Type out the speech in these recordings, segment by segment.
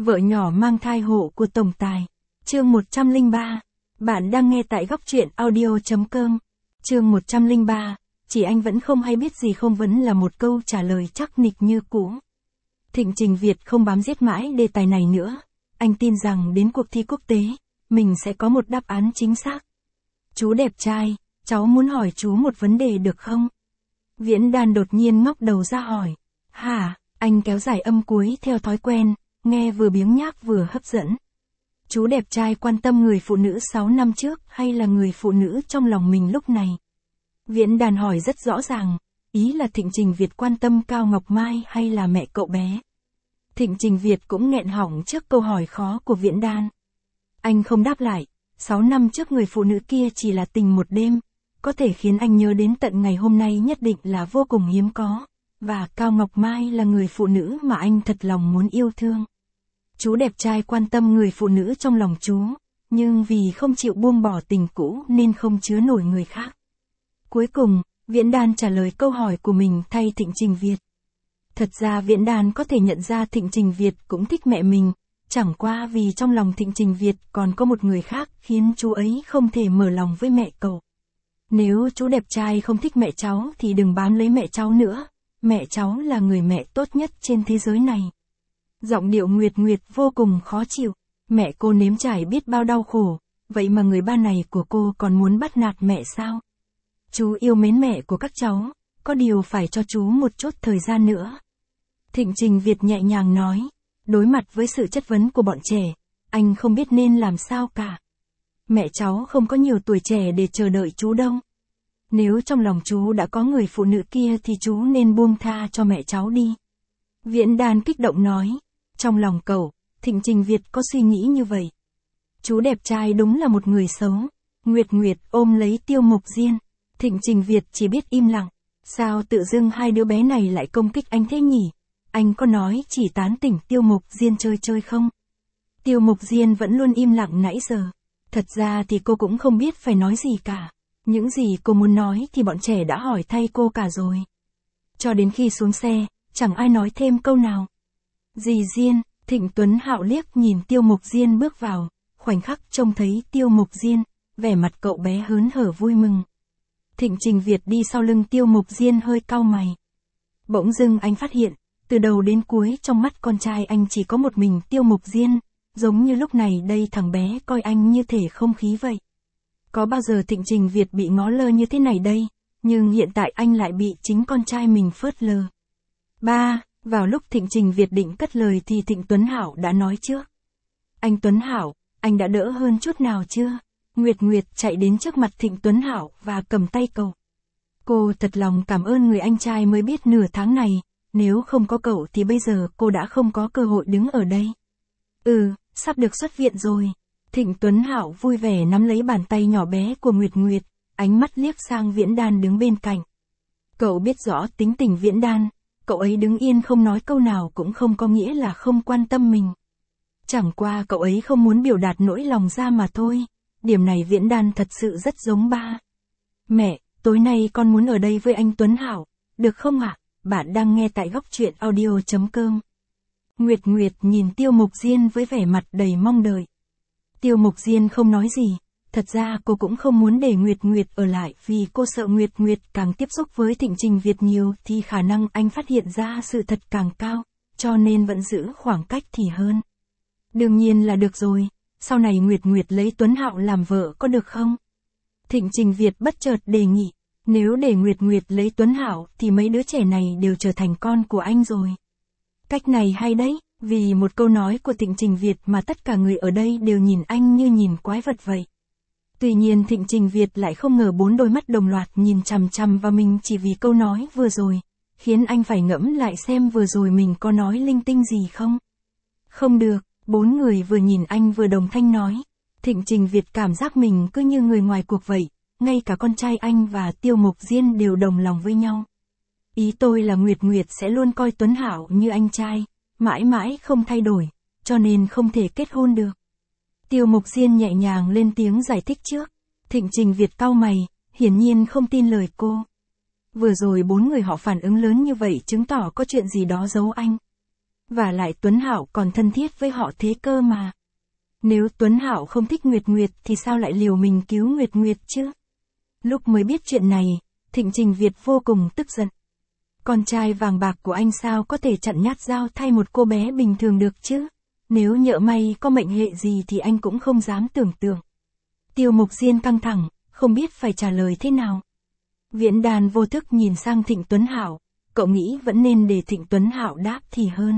Vợ nhỏ mang thai hộ của tổng tài. Chương 103. Bạn đang nghe tại góc truyện audio.com. Chương 103. Chỉ anh vẫn không hay biết gì không vẫn là một câu trả lời chắc nịch như cũ. Thịnh Trình Việt không bám giết mãi đề tài này nữa. Anh tin rằng đến cuộc thi quốc tế, mình sẽ có một đáp án chính xác. Chú đẹp trai, cháu muốn hỏi chú một vấn đề được không? Viễn Đan đột nhiên ngóc đầu ra hỏi. Hả? Anh kéo dài âm cuối theo thói quen, nghe vừa biếng nhác vừa hấp dẫn. Chú đẹp trai quan tâm người phụ nữ 6 năm trước hay là người phụ nữ trong lòng mình lúc này? Viễn Đan hỏi rất rõ ràng, ý là Thịnh Trình Việt quan tâm Cao Ngọc Mai hay là mẹ cậu bé. Thịnh Trình Việt cũng nghẹn họng trước câu hỏi khó của Viễn Đan. Anh không đáp lại, 6 năm trước người phụ nữ kia chỉ là tình một đêm, có thể khiến anh nhớ đến tận ngày hôm nay nhất định là vô cùng hiếm có, và Cao Ngọc Mai là người phụ nữ mà anh thật lòng muốn yêu thương. Chú đẹp trai quan tâm người phụ nữ trong lòng chú, nhưng vì không chịu buông bỏ tình cũ nên không chứa nổi người khác. Cuối cùng, Viễn Đan trả lời câu hỏi của mình thay Thịnh Trình Việt. Thật ra Viễn Đan có thể nhận ra Thịnh Trình Việt cũng thích mẹ mình, chẳng qua vì trong lòng Thịnh Trình Việt còn có một người khác khiến chú ấy không thể mở lòng với mẹ cậu. Nếu chú đẹp trai không thích mẹ cháu thì đừng bám lấy mẹ cháu nữa, mẹ cháu là người mẹ tốt nhất trên thế giới này. Giọng điệu Nguyệt Nguyệt vô cùng khó chịu, mẹ cô nếm trải biết bao đau khổ, vậy mà người ba này của cô còn muốn bắt nạt mẹ sao? Chú yêu mến mẹ của các cháu, có điều phải cho chú một chút thời gian nữa. Thịnh Trình Việt nhẹ nhàng nói, đối mặt với sự chất vấn của bọn trẻ, anh không biết nên làm sao cả. Mẹ cháu không có nhiều tuổi trẻ để chờ đợi chú đâu. Nếu trong lòng chú đã có người phụ nữ kia thì chú nên buông tha cho mẹ cháu đi. Viễn Đan kích động nói, trong lòng cậu, Thịnh Trình Việt có suy nghĩ như vậy. Chú đẹp trai đúng là một người xấu. Nguyệt Nguyệt ôm lấy Tiêu Mục Diên. Thịnh Trình Việt chỉ biết im lặng. Sao tự dưng hai đứa bé này lại công kích anh thế nhỉ? Anh có nói chỉ tán tỉnh Tiêu Mục Diên chơi chơi không? Tiêu Mục Diên vẫn luôn im lặng nãy giờ. Thật ra thì cô cũng không biết phải nói gì cả. Những gì cô muốn nói thì bọn trẻ đã hỏi thay cô cả rồi. Cho đến khi xuống xe, chẳng ai nói thêm câu nào. Dì Diên, Thịnh Tuấn Hạo liếc nhìn Tiêu Mục Diên bước vào, khoảnh khắc trông thấy Tiêu Mục Diên, vẻ mặt cậu bé hớn hở vui mừng. Thịnh Trình Việt đi sau lưng Tiêu Mục Diên hơi cau mày. Bỗng dưng anh phát hiện, từ đầu đến cuối trong mắt con trai anh chỉ có một mình Tiêu Mục Diên, giống như lúc này đây thằng bé coi anh như thể không khí vậy. Có bao giờ Thịnh Trình Việt bị ngó lơ như thế này đây, nhưng hiện tại anh lại bị chính con trai mình phớt lờ. Ba, vào lúc Thịnh Trình Việt định cất lời thì Thịnh Tuấn Hạo đã nói trước. Anh Tuấn Hạo, anh đã đỡ hơn chút nào chưa? Nguyệt Nguyệt chạy đến trước mặt Thịnh Tuấn Hạo và cầm tay cậu. Cô thật lòng cảm ơn người anh trai mới biết nửa tháng này, nếu không có cậu thì bây giờ cô đã không có cơ hội đứng ở đây. Sắp được xuất viện rồi. Thịnh Tuấn Hạo vui vẻ nắm lấy bàn tay nhỏ bé của Nguyệt Nguyệt, ánh mắt liếc sang Viễn Đan đứng bên cạnh. Cậu biết rõ tính tình Viễn Đan, cậu ấy đứng yên không nói câu nào cũng không có nghĩa là không quan tâm mình. Chẳng qua cậu ấy không muốn biểu đạt nỗi lòng ra mà thôi, điểm này Viễn Đan thật sự rất giống ba. Mẹ, tối nay con muốn ở đây với anh Tuấn Hạo, được không ạ? Bạn đang nghe tại góc truyện audio.com. Nguyệt Nguyệt nhìn Tiêu Mục Diên với vẻ mặt đầy mong đợi. Tiêu Mục Diên không nói gì, thật ra cô cũng không muốn để Nguyệt Nguyệt ở lại vì cô sợ Nguyệt Nguyệt càng tiếp xúc với Thịnh Trình Việt nhiều thì khả năng anh phát hiện ra sự thật càng cao, cho nên vẫn giữ khoảng cách thì hơn. Đương nhiên là được rồi, sau này Nguyệt Nguyệt lấy Tuấn Hạo làm vợ có được không? Thịnh Trình Việt bất chợt đề nghị, nếu để Nguyệt Nguyệt lấy Tuấn Hạo thì mấy đứa trẻ này đều trở thành con của anh rồi. Cách này hay đấy, vì một câu nói của Thịnh Trình Việt mà tất cả người ở đây đều nhìn anh như nhìn quái vật vậy. Tuy nhiên Thịnh Trình Việt lại không ngờ 4 đôi mắt đồng loạt nhìn chằm chằm vào mình chỉ vì câu nói vừa rồi, khiến anh phải ngẫm lại xem vừa rồi mình có nói linh tinh gì không. Không được, 4 người vừa nhìn anh vừa đồng thanh nói. Thịnh Trình Việt cảm giác mình cứ như người ngoài cuộc vậy, ngay cả con trai anh và Tiêu Mục Diên đều đồng lòng với nhau. Ý tôi là Nguyệt Nguyệt sẽ luôn coi Tuấn Hạo như anh trai, mãi mãi không thay đổi, cho nên không thể kết hôn được. Tiêu Mục Diên nhẹ nhàng lên tiếng giải thích trước. Thịnh Trình Việt cau mày, hiển nhiên không tin lời cô. Vừa rồi 4 người họ phản ứng lớn như vậy chứng tỏ có chuyện gì đó giấu anh. Và lại Tuấn Hạo còn thân thiết với họ thế cơ mà. Nếu Tuấn Hạo không thích Nguyệt Nguyệt thì sao lại liều mình cứu Nguyệt Nguyệt chứ? Lúc mới biết chuyện này, Thịnh Trình Việt vô cùng tức giận. Con trai vàng bạc của anh sao có thể chặn nhát dao thay một cô bé bình thường được chứ? Nếu nhỡ may có mệnh hệ gì thì anh cũng không dám tưởng tượng. Tiêu Mục Diên căng thẳng, không biết phải trả lời thế nào. Viễn Đàn vô thức nhìn sang Thịnh Tuấn Hạo, cậu nghĩ vẫn nên để Thịnh Tuấn Hạo đáp thì hơn.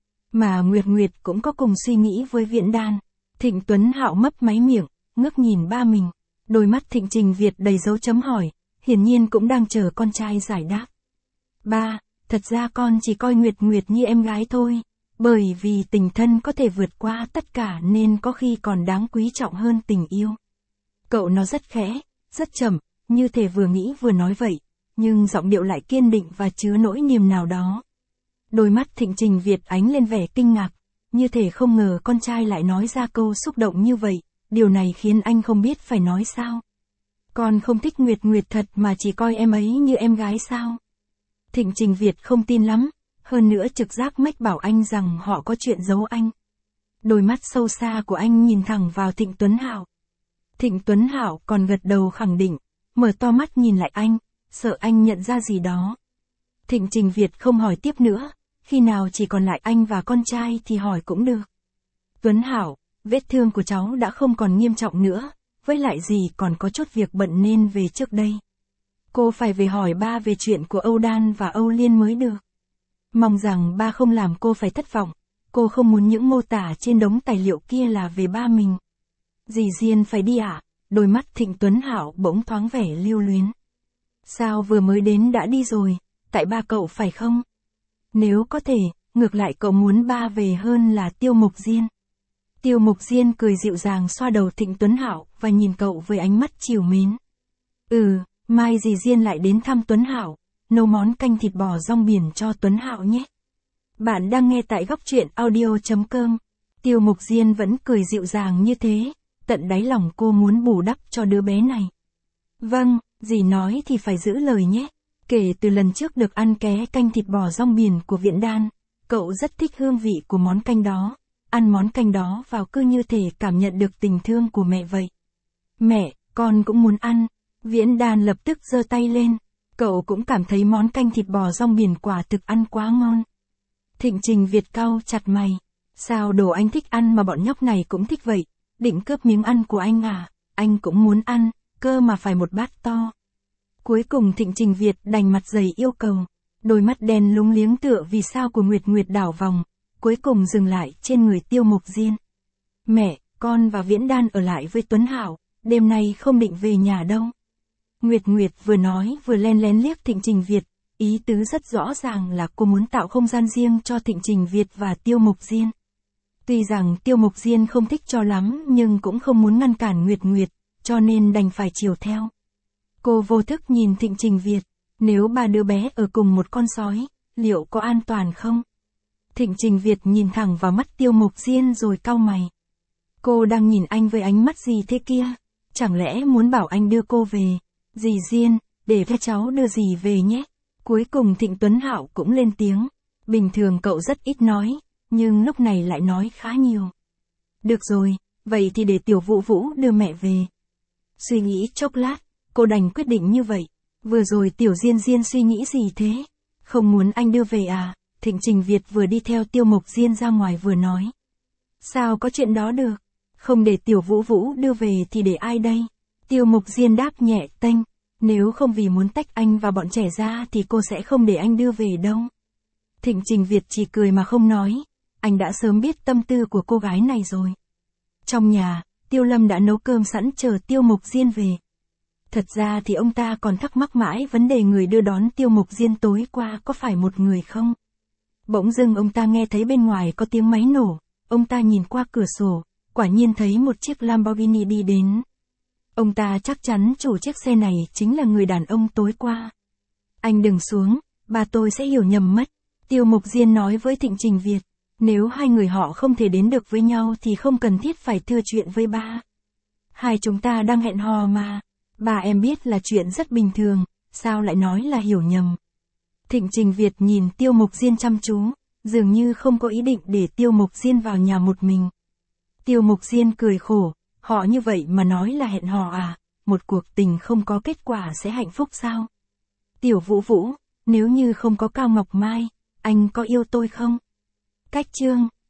Mà Nguyệt Nguyệt cũng có cùng suy nghĩ với Viễn Đàn. Thịnh Tuấn Hạo mấp máy miệng, ngước nhìn ba mình. Đôi mắt Thịnh Trình Việt đầy dấu chấm hỏi, hiển nhiên cũng đang chờ con trai giải đáp. Ba, thật ra con chỉ coi Nguyệt Nguyệt như em gái thôi. Bởi vì tình thân có thể vượt qua tất cả nên có khi còn đáng quý trọng hơn tình yêu. Cậu nói rất khẽ, rất chậm, như thể vừa nghĩ vừa nói vậy, nhưng giọng điệu lại kiên định và chứa nỗi niềm nào đó. Đôi mắt Thịnh Trình Việt ánh lên vẻ kinh ngạc, như thể không ngờ con trai lại nói ra câu xúc động như vậy, điều này khiến anh không biết phải nói sao. Con không thích Nguyệt Nguyệt thật mà chỉ coi em ấy như em gái sao? Thịnh Trình Việt không tin lắm, hơn nữa trực giác mách bảo anh rằng họ có chuyện giấu anh. Đôi mắt sâu xa của anh nhìn thẳng vào Thịnh Tuấn Hạo. Thịnh Tuấn Hạo còn gật đầu khẳng định, mở to mắt nhìn lại anh, sợ anh nhận ra gì đó. Thịnh Trình Việt không hỏi tiếp nữa, khi nào chỉ còn lại anh và con trai thì hỏi cũng được. Tuấn Hạo, vết thương của cháu đã không còn nghiêm trọng nữa, với lại gì còn có chút việc bận nên về trước đây. Cô phải về hỏi ba về chuyện của Âu Đan và Âu Liên mới được. Mong rằng ba không làm cô phải thất vọng, cô không muốn những mô tả trên đống tài liệu kia là về ba mình. Dì Diên phải đi à? Đôi mắt Thịnh Tuấn Hạo bỗng thoáng vẻ lưu luyến. Sao vừa mới đến đã đi rồi, tại ba cậu phải không? Nếu có thể, ngược lại cậu muốn ba về hơn là Tiêu Mục Diên. Tiêu Mục Diên cười dịu dàng xoa đầu Thịnh Tuấn Hạo và nhìn cậu với ánh mắt trìu mến. Mai dì Diên lại đến thăm Tuấn Hạo, nấu món canh thịt bò rong biển cho Tuấn Hạo nhé. Bạn đang nghe tại góc truyện audio.com. Tiêu Mục Diên vẫn cười dịu dàng như thế, tận đáy lòng cô muốn bù đắp cho đứa bé này. Vâng, dì nói thì phải giữ lời nhé. Kể từ lần trước được ăn ké canh thịt bò rong biển của Viễn Đan, cậu rất thích hương vị của món canh đó. Ăn món canh đó vào cứ như thể cảm nhận được tình thương của mẹ vậy. Mẹ, con cũng muốn ăn. Viễn Đan lập tức giơ tay lên. Cậu cũng cảm thấy món canh thịt bò rong biển quả thực ăn quá ngon. Thịnh Trình Việt cau chặt mày. Sao đồ anh thích ăn mà bọn nhóc này cũng thích vậy? Định cướp miếng ăn của anh à? Anh cũng muốn ăn, cơ mà phải một bát to. Cuối cùng Thịnh Trình Việt đành mặt dày yêu cầu. Đôi mắt đen lúng liếng tựa vì sao của Nguyệt Nguyệt đảo vòng, cuối cùng dừng lại trên người Tiêu Mục Diên. Mẹ, con và Viễn Đan ở lại với Tuấn Hạo, đêm nay không định về nhà đâu. Nguyệt Nguyệt vừa nói vừa len lén liếc Thịnh Trình Việt, ý tứ rất rõ ràng là cô muốn tạo không gian riêng cho Thịnh Trình Việt và Tiêu Mục Diên. Tuy rằng Tiêu Mục Diên không thích cho lắm nhưng cũng không muốn ngăn cản Nguyệt Nguyệt, cho nên đành phải chiều theo. Cô vô thức nhìn Thịnh Trình Việt, nếu ba đứa bé ở cùng một con sói, liệu có an toàn không? Thịnh Trình Việt nhìn thẳng vào mắt Tiêu Mục Diên rồi cau mày. Cô đang nhìn anh với ánh mắt gì thế kia? Chẳng lẽ muốn bảo anh đưa cô về? Dì Diên, để cho cháu đưa dì về nhé. Cuối cùng Thịnh Tuấn Hạo cũng lên tiếng. Bình thường cậu rất ít nói, nhưng lúc này lại nói khá nhiều. Được rồi, vậy thì để Tiểu Vũ Vũ đưa mẹ về. Suy nghĩ chốc lát, cô đành quyết định như vậy. Vừa rồi Tiểu Diên Diên suy nghĩ gì thế? Không muốn anh đưa về à? Thịnh Trình Việt vừa đi theo Tiêu Mục Diên ra ngoài vừa nói. Sao có chuyện đó được? Không để Tiểu Vũ Vũ đưa về thì để ai đây? Tiêu Mục Diên đáp nhẹ tênh. Nếu không vì muốn tách anh và bọn trẻ ra thì cô sẽ không để anh đưa về đâu. Thịnh Trình Việt chỉ cười mà không nói. Anh đã sớm biết tâm tư của cô gái này rồi. Trong nhà, Tiêu Lâm đã nấu cơm sẵn chờ Tiêu Mục Diên về. Thật ra thì ông ta còn thắc mắc mãi vấn đề người đưa đón Tiêu Mục Diên tối qua có phải một người không? Bỗng dưng ông ta nghe thấy bên ngoài có tiếng máy nổ. Ông ta nhìn qua cửa sổ, quả nhiên thấy một chiếc Lamborghini đi đến. Ông ta chắc chắn chủ chiếc xe này chính là người đàn ông tối qua. Anh đừng xuống, ba tôi sẽ hiểu nhầm mất. Tiêu Mục Diên nói với Thịnh Trình Việt. Nếu hai người họ không thể đến được với nhau thì không cần thiết phải thưa chuyện với ba. Hai chúng ta đang hẹn hò mà. Bà em biết là chuyện rất bình thường, sao lại nói là hiểu nhầm. Thịnh Trình Việt nhìn Tiêu Mục Diên chăm chú. dường như không có ý định để Tiêu Mộc Diên vào nhà một mình. Tiêu Mộc Diên cười khổ, họ như vậy mà nói là hẹn hò à, một cuộc tình không có kết quả sẽ hạnh phúc sao? Tiểu Vũ Vũ, nếu như không có Cao Ngọc Mai, anh có yêu tôi không? Cách chương